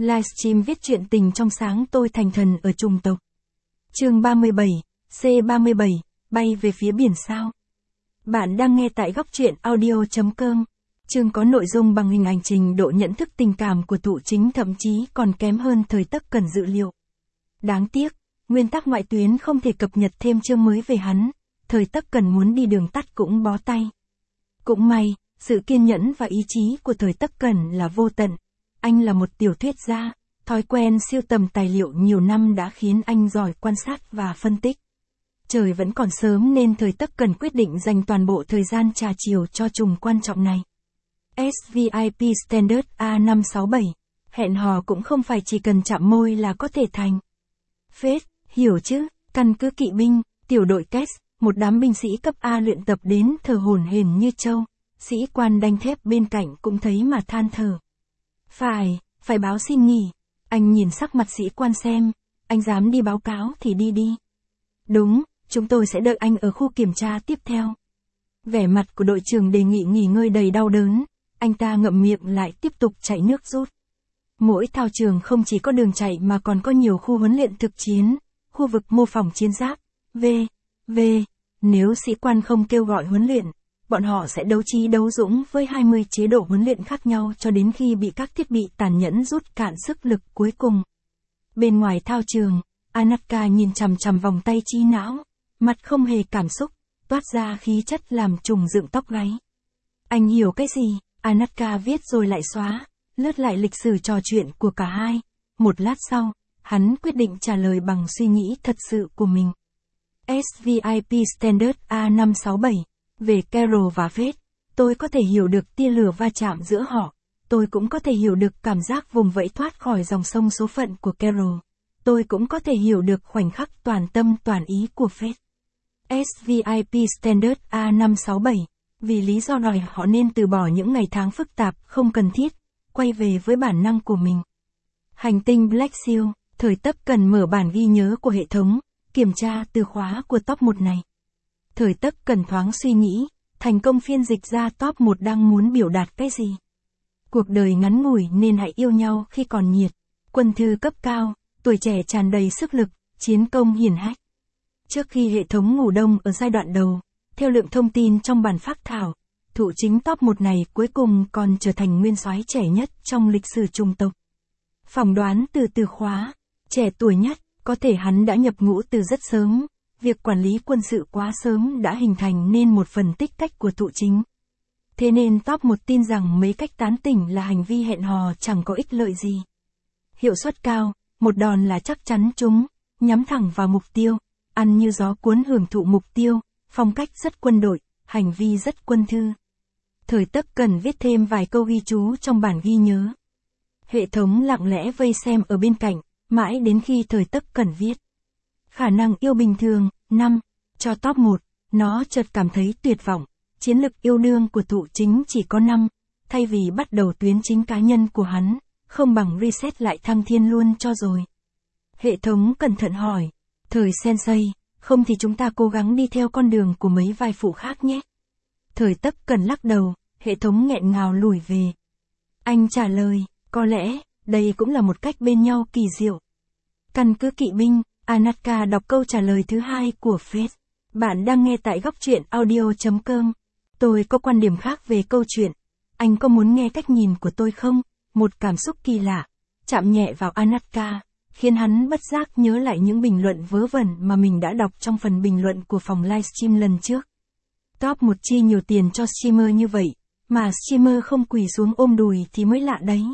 Livestream viết chuyện tình trong sáng tôi thành thần ở trùng tộc. Chương 37, C37, bay về phía biển sao. Bạn đang nghe tại góc truyện audio.com. Chương có nội dung bằng hình ảnh trình độ nhận thức tình cảm của Thụ Chính thậm chí còn kém hơn thời Tất Cẩn dự liệu. Đáng tiếc, nguyên tắc ngoại tuyến không thể cập nhật thêm chương mới về hắn, thời Tất Cẩn muốn đi đường tắt cũng bó tay. Cũng may, sự kiên nhẫn và ý chí của thời Tất Cẩn là vô tận. Anh là một tiểu thuyết gia, thói quen siêu tầm tài liệu nhiều năm đã khiến anh giỏi quan sát và phân tích. Trời vẫn còn sớm nên thời Tất Cẩn quyết định dành toàn bộ thời gian trà chiều cho trùng quan trọng này. SVIP Standard A567, hẹn hò cũng không phải chỉ cần chạm môi là có thể thành. Phết, hiểu chứ, căn cứ kỵ binh, tiểu đội Kes, một đám binh sĩ cấp A luyện tập đến thở hổn hển như trâu, sĩ quan đanh thép bên cạnh cũng thấy mà than thở. Phải báo xin nghỉ. Anh nhìn sắc mặt sĩ quan xem, anh dám đi báo cáo thì đi đi. Đúng, chúng tôi sẽ đợi anh ở khu kiểm tra tiếp theo. Vẻ mặt của đội trưởng đề nghị nghỉ ngơi đầy đau đớn, anh ta ngậm miệng lại tiếp tục chạy nước rút. Mỗi thao trường không chỉ có đường chạy mà còn có nhiều khu huấn luyện thực chiến, khu vực mô phỏng chiến giáp, nếu sĩ quan không kêu gọi huấn luyện, bọn họ sẽ đấu trí đấu dũng với 20 chế độ huấn luyện khác nhau cho đến khi bị các thiết bị tàn nhẫn rút cạn sức lực cuối cùng. Bên ngoài thao trường, Anatka nhìn chằm chằm vòng tay trí não, mặt không hề cảm xúc, toát ra khí chất làm trùng dựng tóc gáy. Anh hiểu cái gì? Anatka viết rồi lại xóa, lướt lại lịch sử trò chuyện của cả hai. Một lát sau, hắn quyết định trả lời bằng suy nghĩ thật sự của mình. SVIP Standard A567, về Carol và Faith, tôi có thể hiểu được tia lửa va chạm giữa họ, tôi cũng có thể hiểu được cảm giác vùng vẫy thoát khỏi dòng sông số phận của Carol, tôi cũng có thể hiểu được khoảnh khắc toàn tâm toàn ý của Faith. SVIP Standard A567, vì lý do đòi họ nên từ bỏ những ngày tháng phức tạp không cần thiết, quay về với bản năng của mình. Hành tinh Black Seal, thời Tất Cẩn mở bản ghi nhớ của hệ thống, kiểm tra từ khóa của top 1 này. Thời Tất Cẩn thoáng suy nghĩ, thành công phiên dịch ra top 1 đang muốn biểu đạt cái gì. Cuộc đời ngắn ngủi nên hãy yêu nhau khi còn nhiệt, quân thư cấp cao, tuổi trẻ tràn đầy sức lực, chiến công hiển hách. Trước khi hệ thống ngủ đông ở giai đoạn đầu, theo lượng thông tin trong bản phác thảo, Thụ Chính top 1 này cuối cùng còn trở thành nguyên soái trẻ nhất trong lịch sử chủng tộc. Phỏng đoán từ từ khóa, trẻ tuổi nhất, có thể hắn đã nhập ngũ từ rất sớm, việc quản lý quân sự quá sớm đã hình thành nên một phần tích cách của Thụ Chính. Thế nên top 1 tin rằng mấy cách tán tỉnh là hành vi hẹn hò chẳng có ích lợi gì. Hiệu suất cao, một đòn là chắc chắn trúng, nhắm thẳng vào mục tiêu, ăn như gió cuốn hưởng thụ mục tiêu, phong cách rất quân đội, hành vi rất quân thư. Thời Tất Cẩn viết thêm vài câu ghi chú trong bản ghi nhớ. Hệ thống lặng lẽ vây xem ở bên cạnh, mãi đến khi thời Tất Cẩn viết. Khả năng yêu bình thường, 5, cho top 1, nó chợt cảm thấy tuyệt vọng, chiến lực yêu đương của Thụ Chính chỉ có 5, thay vì bắt đầu tuyến chính cá nhân của hắn, không bằng reset lại thăng thiên luôn cho rồi. Hệ thống cẩn thận hỏi, thời Sensei, không thì chúng ta cố gắng đi theo con đường của mấy vai phụ khác nhé. Thời Tất Cẩn lắc đầu, hệ thống nghẹn ngào lùi về. Anh trả lời, có lẽ, đây cũng là một cách bên nhau kỳ diệu. Căn cứ kỵ binh, Anatka đọc câu trả lời thứ hai của Faith. Bạn đang nghe tại góc truyện audio.com. Tôi có quan điểm khác về câu chuyện. Anh có muốn nghe cách nhìn của tôi không? Một cảm xúc kỳ lạ, chạm nhẹ vào Anatka, khiến hắn bất giác nhớ lại những bình luận vớ vẩn mà mình đã đọc trong phần bình luận của phòng livestream lần trước. Top 1 chi nhiều tiền cho streamer như vậy, mà streamer không quỳ xuống ôm đùi thì mới lạ đấy.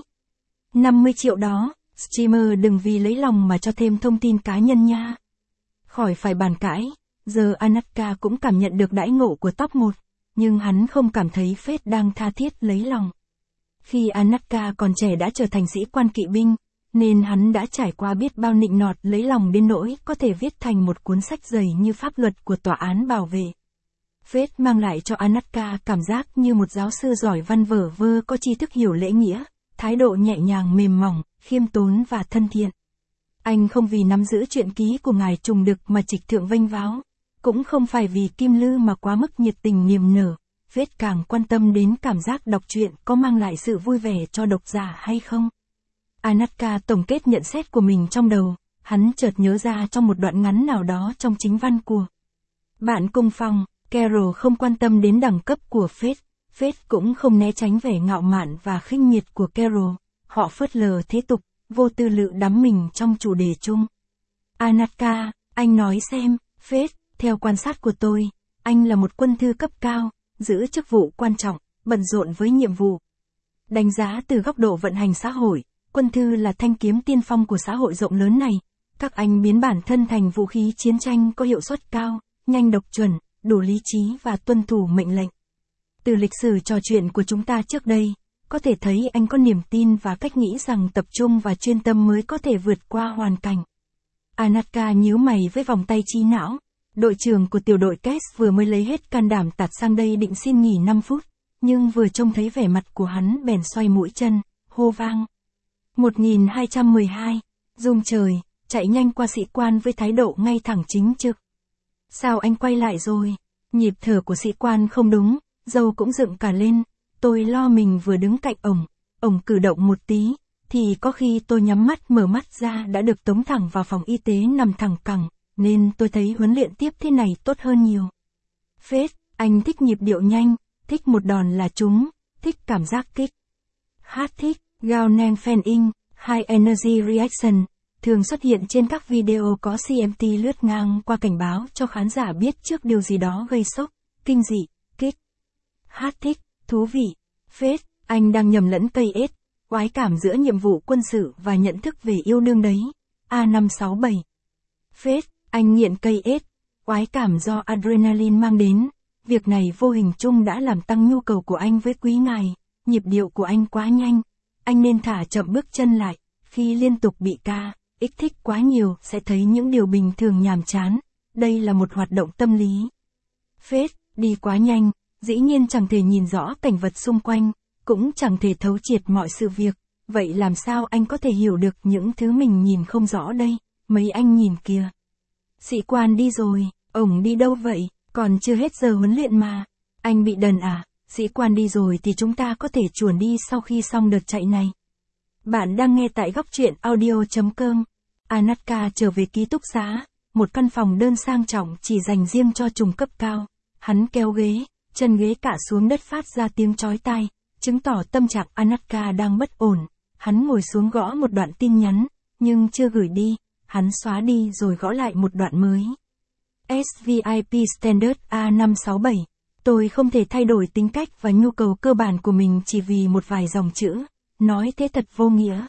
50 triệu đó, streamer đừng vì lấy lòng mà cho thêm thông tin cá nhân nha. Khỏi phải bàn cãi, giờ Anatka cũng cảm nhận được đãi ngộ của top 1, nhưng hắn không cảm thấy Faith đang tha thiết lấy lòng. Khi Anatka còn trẻ đã trở thành sĩ quan kỵ binh, nên hắn đã trải qua biết bao nịnh nọt lấy lòng đến nỗi có thể viết thành một cuốn sách dày như pháp luật của tòa án bảo vệ. Faith mang lại cho Anatka cảm giác như một giáo sư giỏi văn vở vơ có tri thức hiểu lễ nghĩa, thái độ nhẹ nhàng mềm mỏng, khiêm tốn và thân thiện. Anh không vì nắm giữ truyện ký của ngài Trùng Đực mà trịch thượng vênh váo, cũng không phải vì Kim Lư mà quá mức nhiệt tình niềm nở, Faith càng quan tâm đến cảm giác đọc truyện có mang lại sự vui vẻ cho độc giả hay không. Anatka tổng kết nhận xét của mình trong đầu, hắn chợt nhớ ra trong một đoạn ngắn nào đó trong chính văn của bạn cùng phòng, Carol không quan tâm đến đẳng cấp của Faith. Faith cũng không né tránh vẻ ngạo mạn và khinh miệt của Carol, họ phớt lờ thế tục, vô tư lự đắm mình trong chủ đề chung. Anatka, anh nói xem, Faith, theo quan sát của tôi, anh là một quân thư cấp cao, giữ chức vụ quan trọng, bận rộn với nhiệm vụ. Đánh giá từ góc độ vận hành xã hội, quân thư là thanh kiếm tiên phong của xã hội rộng lớn này. Các anh biến bản thân thành vũ khí chiến tranh có hiệu suất cao, nhanh độc chuẩn, đủ lý trí và tuân thủ mệnh lệnh. Từ lịch sử trò chuyện của chúng ta trước đây, có thể thấy anh có niềm tin và cách nghĩ rằng tập trung và chuyên tâm mới có thể vượt qua hoàn cảnh. Anatka nhíu mày với vòng tay trí não. Đội trưởng của tiểu đội Kes vừa mới lấy hết can đảm tạt sang đây định xin nghỉ 5 phút, nhưng vừa trông thấy vẻ mặt của hắn bèn xoay mũi chân, hô vang. 1212, rung trời, chạy nhanh qua sĩ quan với thái độ ngay thẳng chính trực. Sao anh quay lại rồi? Nhịp thở của sĩ quan không đúng, râu cũng dựng cả lên, tôi lo mình vừa đứng cạnh ổng cử động một tí, thì có khi tôi nhắm mắt mở mắt ra đã được tống thẳng vào phòng y tế nằm thẳng cẳng, nên tôi thấy huấn luyện tiếp thế này tốt hơn nhiều. Faith, anh thích nhịp điệu nhanh, thích một đòn là trúng, thích cảm giác kích. Hát thích, Gao-nang Fan-in, High Energy Reaction, thường xuất hiện trên các video có CMT lướt ngang qua cảnh báo cho khán giả biết trước điều gì đó gây sốc, kinh dị, kích. Hát thích, thú vị. Faith, anh đang nhầm lẫn cây ết, oái cảm giữa nhiệm vụ quân sự và nhận thức về yêu đương đấy. A567. Faith, anh nghiện cây ết, oái cảm do adrenaline mang đến. Việc này vô hình chung đã làm tăng nhu cầu của anh với quý ngài, nhịp điệu của anh quá nhanh. Anh nên thả chậm bước chân lại, khi liên tục bị kích thích quá nhiều sẽ thấy những điều bình thường nhàm chán. Đây là một hoạt động tâm lý. Faith, đi quá nhanh, dĩ nhiên chẳng thể nhìn rõ cảnh vật xung quanh, cũng chẳng thể thấu triệt mọi sự việc. Vậy làm sao anh có thể hiểu được những thứ mình nhìn không rõ đây? Mấy anh nhìn kìa. Sĩ quan đi rồi, ổng đi đâu vậy? Còn chưa hết giờ huấn luyện mà. Anh bị đần à? Sĩ quan đi rồi thì chúng ta có thể chuồn đi sau khi xong đợt chạy này. Bạn đang nghe tại góc truyện audio.com. Anatka trở về ký túc xá, một căn phòng đơn sang trọng chỉ dành riêng cho trùng cấp cao. Hắn kéo ghế, chân ghế cạ xuống đất phát ra tiếng chói tai, chứng tỏ tâm trạng Anatka đang bất ổn. Hắn ngồi xuống gõ một đoạn tin nhắn, nhưng chưa gửi đi, hắn xóa đi rồi gõ lại một đoạn mới. SVIP Standard A567. Tôi không thể thay đổi tính cách và nhu cầu cơ bản của mình chỉ vì một vài dòng chữ. Nói thế thật vô nghĩa.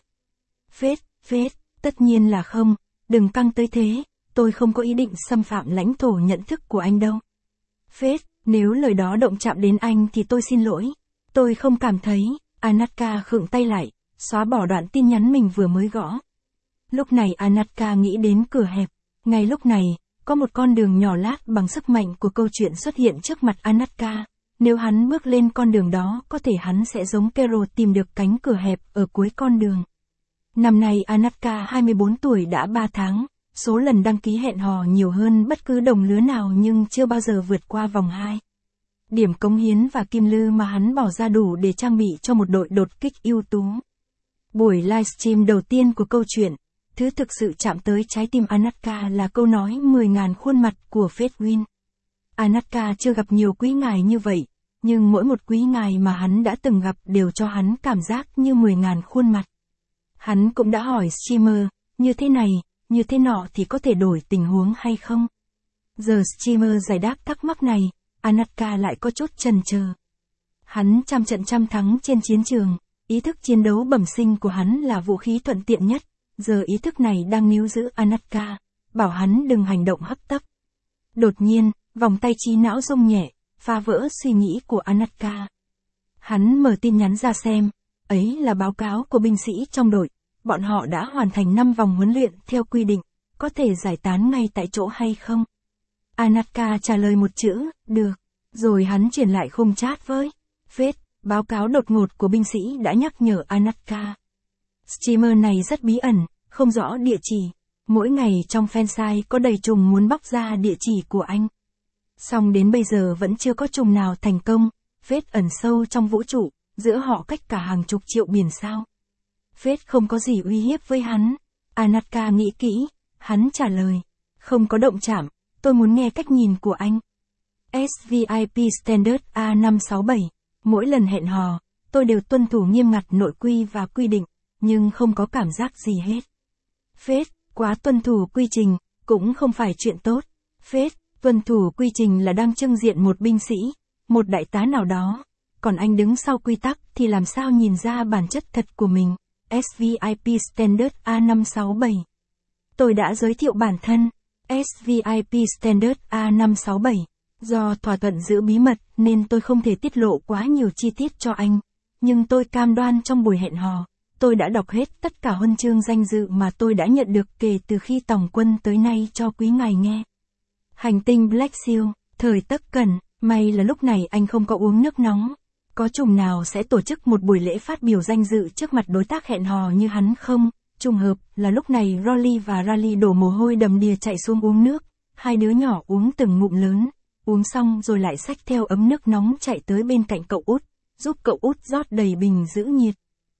Faith, tất nhiên là không, đừng căng tới thế, tôi không có ý định xâm phạm lãnh thổ nhận thức của anh đâu. Faith, nếu lời đó động chạm đến anh thì tôi xin lỗi. Tôi không cảm thấy. Anatka khựng tay lại, xóa bỏ đoạn tin nhắn mình vừa mới gõ. Lúc này Anatka nghĩ đến cửa hẹp. Ngay lúc này, có một con đường nhỏ lát bằng sức mạnh của câu chuyện xuất hiện trước mặt Anatka. Nếu hắn bước lên con đường đó, có thể hắn sẽ giống Carol tìm được cánh cửa hẹp ở cuối con đường. Năm nay Anatka 24 tuổi đã 3 tháng, số lần đăng ký hẹn hò nhiều hơn bất cứ đồng lứa nào nhưng chưa bao giờ vượt qua vòng 2. Điểm cống hiến và kim lư mà hắn bỏ ra đủ để trang bị cho một đội đột kích ưu tú. Buổi livestream đầu tiên của câu chuyện, thứ thực sự chạm tới trái tim Anatka là câu nói 10.000 khuôn mặt của Faith Win. Anatka chưa gặp nhiều quý ngài như vậy, nhưng mỗi một quý ngài mà hắn đã từng gặp đều cho hắn cảm giác như 10.000 khuôn mặt. Hắn cũng đã hỏi streamer, như thế này, như thế nọ thì có thể đổi tình huống hay không? Giờ streamer giải đáp thắc mắc này, Anatka lại có chút chần chờ. Hắn trăm trận trăm thắng trên chiến trường, ý thức chiến đấu bẩm sinh của hắn là vũ khí thuận tiện nhất, giờ ý thức này đang níu giữ Anatka, bảo hắn đừng hành động hấp tấp. Đột nhiên, vòng tay trí não rung nhẹ, phá vỡ suy nghĩ của Anatka. Hắn mở tin nhắn ra xem, ấy là báo cáo của binh sĩ trong đội, bọn họ đã hoàn thành 5 vòng huấn luyện theo quy định, có thể giải tán ngay tại chỗ hay không? Anatka trả lời một chữ, được, rồi hắn chuyển lại khung chat với Faith. Báo cáo đột ngột của binh sĩ đã nhắc nhở Anatka. Streamer này rất bí ẩn, không rõ địa chỉ. Mỗi ngày trong fansite có đầy trùng muốn bóc ra địa chỉ của anh. Song đến bây giờ vẫn chưa có trùng nào thành công. Faith ẩn sâu trong vũ trụ, giữa họ cách cả hàng chục triệu biển sao. Fate không có gì uy hiếp với hắn. Anatka nghĩ kỹ, hắn trả lời. Không có động chạm, tôi muốn nghe cách nhìn của anh. SVIP Standard A567. Mỗi lần hẹn hò, tôi đều tuân thủ nghiêm ngặt nội quy và quy định, nhưng không có cảm giác gì hết. Fate, quá tuân thủ quy trình, cũng không phải chuyện tốt. Fate, tuân thủ quy trình là đang trưng diện một binh sĩ, một đại tá nào đó. Còn anh đứng sau quy tắc thì làm sao nhìn ra bản chất thật của mình. SVIP Standard A567. Tôi đã giới thiệu bản thân. SVIP Standard A567. Do thỏa thuận giữ bí mật nên tôi không thể tiết lộ quá nhiều chi tiết cho anh. Nhưng tôi cam đoan trong buổi hẹn hò, tôi đã đọc hết tất cả huân chương danh dự mà tôi đã nhận được kể từ khi tòng quân tới nay cho quý ngài nghe. Hành tinh Black Seal, thời Tắc Cẩn, may là lúc này anh không có uống nước nóng. Có trùng nào sẽ tổ chức một buổi lễ phát biểu danh dự trước mặt đối tác hẹn hò như hắn không? Trùng hợp là lúc này Rolly và Rally đổ mồ hôi đầm đìa chạy xuống uống nước. Hai đứa nhỏ uống từng ngụm lớn, uống xong rồi lại xách theo ấm nước nóng chạy tới bên cạnh cậu út, giúp cậu út rót đầy bình giữ nhiệt.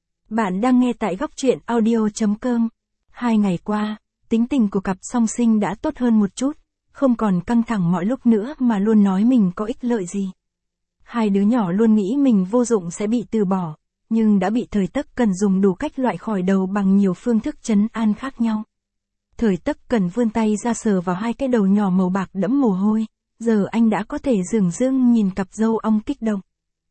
Bạn đang nghe tại góc truyện audio.com. 2 ngày qua, tính tình của cặp song sinh đã tốt hơn một chút, không còn căng thẳng mọi lúc nữa mà luôn nói mình có ích lợi gì. Hai đứa nhỏ luôn nghĩ mình vô dụng sẽ bị từ bỏ, nhưng đã bị thời Tắc Cẩn dùng đủ cách loại khỏi đầu bằng nhiều phương thức trấn an khác nhau. Thời Tắc Cẩn vươn tay ra sờ vào hai cái đầu nhỏ màu bạc đẫm mồ hôi, giờ anh đã có thể dửng dưng nhìn cặp dâu ong kích động.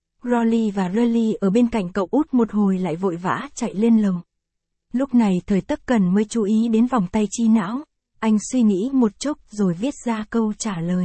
Rolly và Rally ở bên cạnh cậu út một hồi lại vội vã chạy lên lầu. Lúc này thời Tắc Cẩn mới chú ý đến vòng tay chi não, anh suy nghĩ một chút rồi viết ra câu trả lời.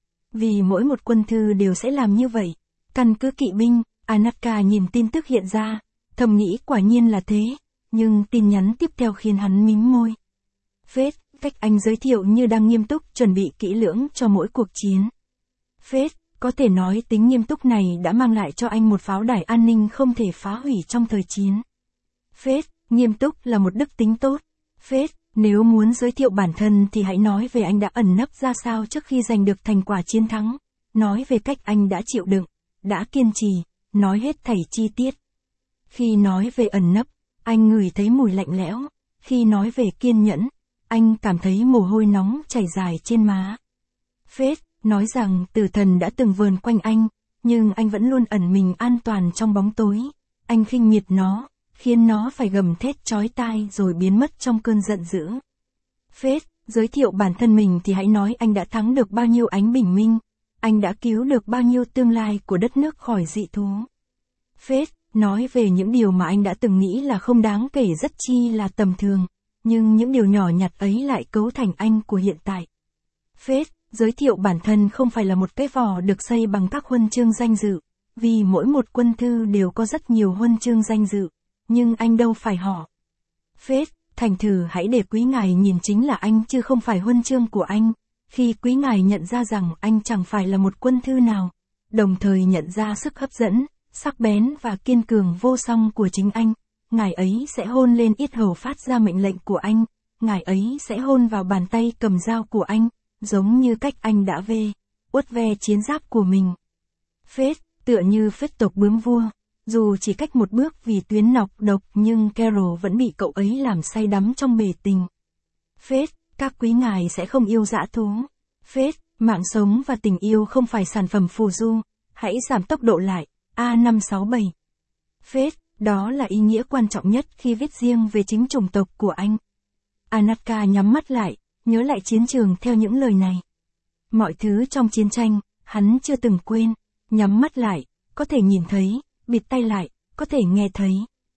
Vì mỗi một quân thư đều sẽ làm như vậy. Căn cứ kỵ binh, Anatka nhìn tin tức hiện ra, thầm nghĩ quả nhiên là thế, nhưng tin nhắn tiếp theo khiến hắn mím môi. Fate, cách anh giới thiệu như đang nghiêm túc chuẩn bị kỹ lưỡng cho mỗi cuộc chiến. Fate, có thể nói tính nghiêm túc này đã mang lại cho anh một pháo đài an ninh không thể phá hủy trong thời chiến. Fate, nghiêm túc là một đức tính tốt. Fate, nếu muốn giới thiệu bản thân thì hãy nói về anh đã ẩn nấp ra sao trước khi giành được thành quả chiến thắng. Nói về cách anh đã chịu đựng, đã kiên trì, nói hết thảy chi tiết. Khi nói về ẩn nấp, anh ngửi thấy mùi lạnh lẽo. Khi nói về kiên nhẫn, anh cảm thấy mồ hôi nóng chảy dài trên má. Fate, nói rằng tử thần đã từng vờn quanh anh, nhưng anh vẫn luôn ẩn mình an toàn trong bóng tối. Anh khinh miệt nó, khiến nó phải gầm thét chói tai rồi biến mất trong cơn giận dữ. Fate, giới thiệu bản thân mình thì hãy nói anh đã thắng được bao nhiêu ánh bình minh, anh đã cứu được bao nhiêu tương lai của đất nước khỏi dị thú. Fate, nói về những điều mà anh đã từng nghĩ là không đáng kể rất chi là tầm thường, nhưng những điều nhỏ nhặt ấy lại cấu thành anh của hiện tại. Fate, giới thiệu bản thân không phải là một cái vỏ được xây bằng các huân chương danh dự, vì mỗi một quân thư đều có rất nhiều huân chương danh dự, nhưng anh đâu phải họ. Fate, thành thử hãy để quý ngài nhìn chính là anh chứ không phải huân chương của anh. Khi quý ngài nhận ra rằng anh chẳng phải là một quân thư nào, đồng thời nhận ra sức hấp dẫn, sắc bén và kiên cường vô song của chính anh, ngài ấy sẽ hôn lên yết hầu phát ra mệnh lệnh của anh, ngài ấy sẽ hôn vào bàn tay cầm dao của anh, giống như cách anh đã uất ve chiến giáp của mình. Fate, tựa như phết tộc bướm vua, dù chỉ cách một bước vì tuyến nọc độc nhưng Carol vẫn bị cậu ấy làm say đắm trong bể tình. Fate, các quý ngài sẽ không yêu dã thú. Fate, mạng sống và tình yêu không phải sản phẩm phù du, hãy giảm tốc độ lại. A567. Fate, đó là ý nghĩa quan trọng nhất khi viết riêng về chính chủng tộc của anh. Anatka nhắm mắt lại, nhớ lại chiến trường theo những lời này. Mọi thứ trong chiến tranh, hắn chưa từng quên, nhắm mắt lại, có thể nhìn thấy, bịt tay lại, có thể nghe thấy.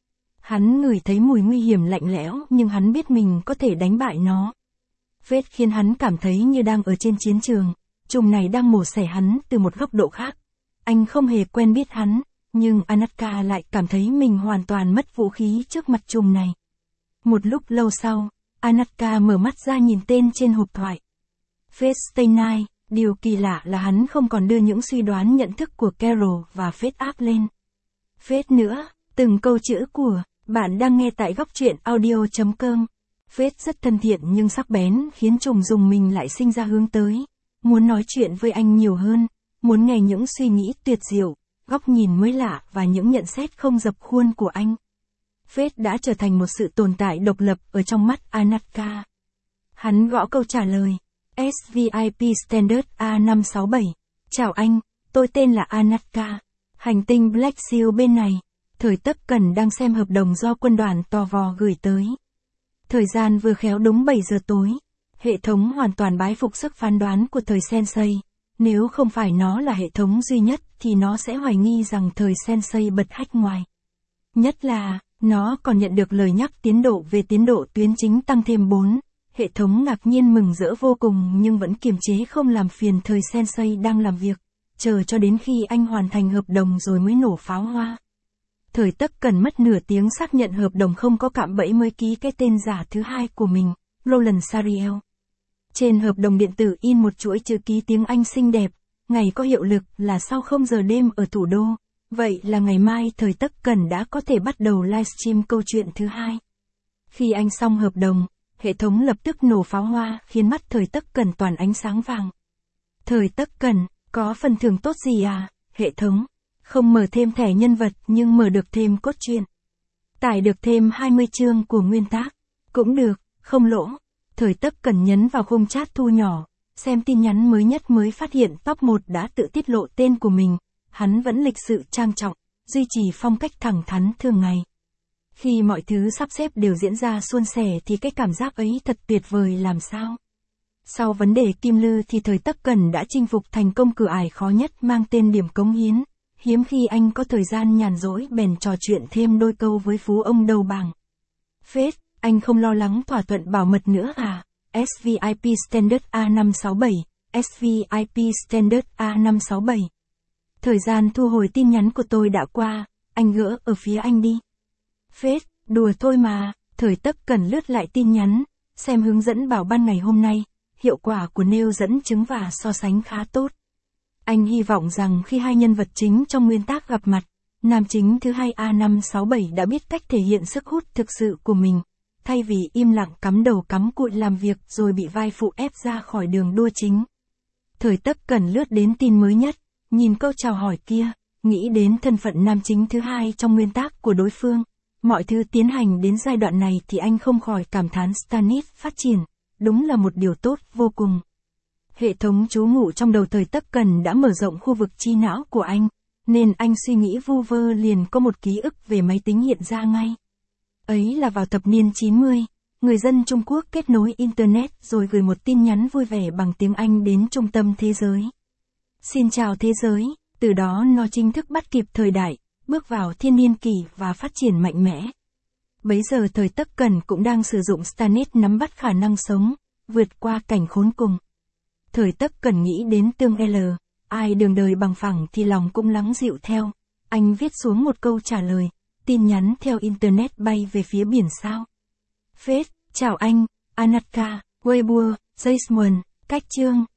Hắn ngửi thấy mùi nguy hiểm lạnh lẽo nhưng hắn biết mình có thể đánh bại nó. Fate khiến hắn cảm thấy như đang ở trên chiến trường, trùng này đang mổ xẻ hắn từ một góc độ khác. Anh không hề quen biết hắn, nhưng Anatka lại cảm thấy mình hoàn toàn mất vũ khí trước mặt trùng này. Một lúc lâu sau, Anatka mở mắt ra nhìn tên trên hộp thoại. Fate Stay Night, điều kỳ lạ là hắn không còn đưa những suy đoán nhận thức của Carol và Fate áp lên Fate nữa, từng câu chữ của bạn đang nghe tại góc truyện audio.com. Fate rất thân thiện nhưng sắc bén khiến trùng dùng mình lại sinh ra hướng tới. Muốn nói chuyện với anh nhiều hơn, muốn nghe những suy nghĩ tuyệt diệu, góc nhìn mới lạ và những nhận xét không dập khuôn của anh. Fate đã trở thành một sự tồn tại độc lập ở trong mắt Anatka. Hắn gõ câu trả lời. SVIP Standard A567. Chào anh, tôi tên là Anatka. Hành tinh Black Seal bên này. Thời Tấp Cẩn đang xem hợp đồng do quân đoàn tò vò gửi tới. Thời gian vừa khéo đúng 7 giờ tối. Hệ thống hoàn toàn bái phục sức phán đoán của thời Sensei. Nếu không phải nó là hệ thống duy nhất thì nó sẽ hoài nghi rằng thời Sensei bật hack ngoài. Nhất là, nó còn nhận được lời nhắc tiến độ về tiến độ tuyến chính tăng thêm 4. Hệ thống ngạc nhiên mừng rỡ vô cùng nhưng vẫn kiềm chế không làm phiền thời Sensei đang làm việc, chờ cho đến khi anh hoàn thành hợp đồng rồi mới nổ pháo hoa. Thời Tấp Cẩn mất nửa tiếng xác nhận hợp đồng không có cạm bẫy mới ký cái tên giả thứ hai của mình, Roland Sariel. Trên hợp đồng điện tử in một chuỗi chữ ký tiếng Anh xinh đẹp, ngày có hiệu lực là sau 0 giờ đêm ở thủ đô. Vậy là ngày mai thời Tấp Cẩn đã có thể bắt đầu livestream câu chuyện thứ hai. Khi anh xong hợp đồng, hệ thống lập tức nổ pháo hoa khiến mắt thời Tấp Cẩn toàn ánh sáng vàng. Thời Tấp Cẩn, có phần thưởng tốt gì à? Hệ thống, không mở thêm thẻ nhân vật nhưng mở được thêm cốt truyện. Tải được thêm 20 chương của nguyên tác. Cũng được, không lỗ. Thời Tấp Cẩn nhấn vào khung chat thu nhỏ, xem tin nhắn mới nhất mới phát hiện top 1 đã tự tiết lộ tên của mình. Hắn vẫn lịch sự trang trọng, duy trì phong cách thẳng thắn thường ngày. Khi mọi thứ sắp xếp đều diễn ra suôn sẻ thì cái cảm giác ấy thật tuyệt vời làm sao. Sau vấn đề Kim Lư thì thời Tấp Cẩn đã chinh phục thành công cửa ải khó nhất mang tên điểm cống hiến. Hiếm khi anh có thời gian nhàn rỗi bèn trò chuyện thêm đôi câu với phú ông đầu bảng. Phết, anh không lo lắng thỏa thuận bảo mật nữa à? SVIP Standard A567, SVIP Standard A567. Thời gian thu hồi tin nhắn của tôi đã qua, anh gỡ ở phía anh đi. Phết, đùa thôi mà, thời Tấp Cẩn lướt lại tin nhắn, xem hướng dẫn bảo ban ngày hôm nay, hiệu quả của nêu dẫn chứng và so sánh khá tốt. Anh hy vọng rằng khi hai nhân vật chính trong nguyên tác gặp mặt, nam chính thứ hai A567 đã biết cách thể hiện sức hút thực sự của mình, thay vì im lặng cắm đầu cắm cụi làm việc rồi bị vai phụ ép ra khỏi đường đua chính. Thời Tấp Cẩn lướt đến tin mới nhất, nhìn câu chào hỏi kia, nghĩ đến thân phận nam chính thứ hai trong nguyên tác của đối phương. Mọi thứ tiến hành đến giai đoạn này thì anh không khỏi cảm thán Stannis phát triển, đúng là một điều tốt vô cùng. Hệ thống trú ngụ trong đầu thời Tấp Cẩn đã mở rộng khu vực chi não của anh, nên anh suy nghĩ vu vơ liền có một ký ức về máy tính hiện ra ngay. Ấy là vào thập niên 90, người dân Trung Quốc kết nối Internet rồi gửi một tin nhắn vui vẻ bằng tiếng Anh đến trung tâm thế giới. Xin chào thế giới, từ đó nó chính thức bắt kịp thời đại, bước vào thiên niên kỷ và phát triển mạnh mẽ. Bấy giờ thời Tấp Cẩn cũng đang sử dụng Stannis nắm bắt khả năng sống, vượt qua cảnh khốn cùng. Thời Tấp Cẩn nghĩ đến tương L, ai đường đời bằng phẳng thì lòng cũng lắng dịu theo. Anh viết xuống một câu trả lời, tin nhắn theo Internet bay về phía biển sao. Phết, chào anh, Anatka, Weibo, Jason, cách chương.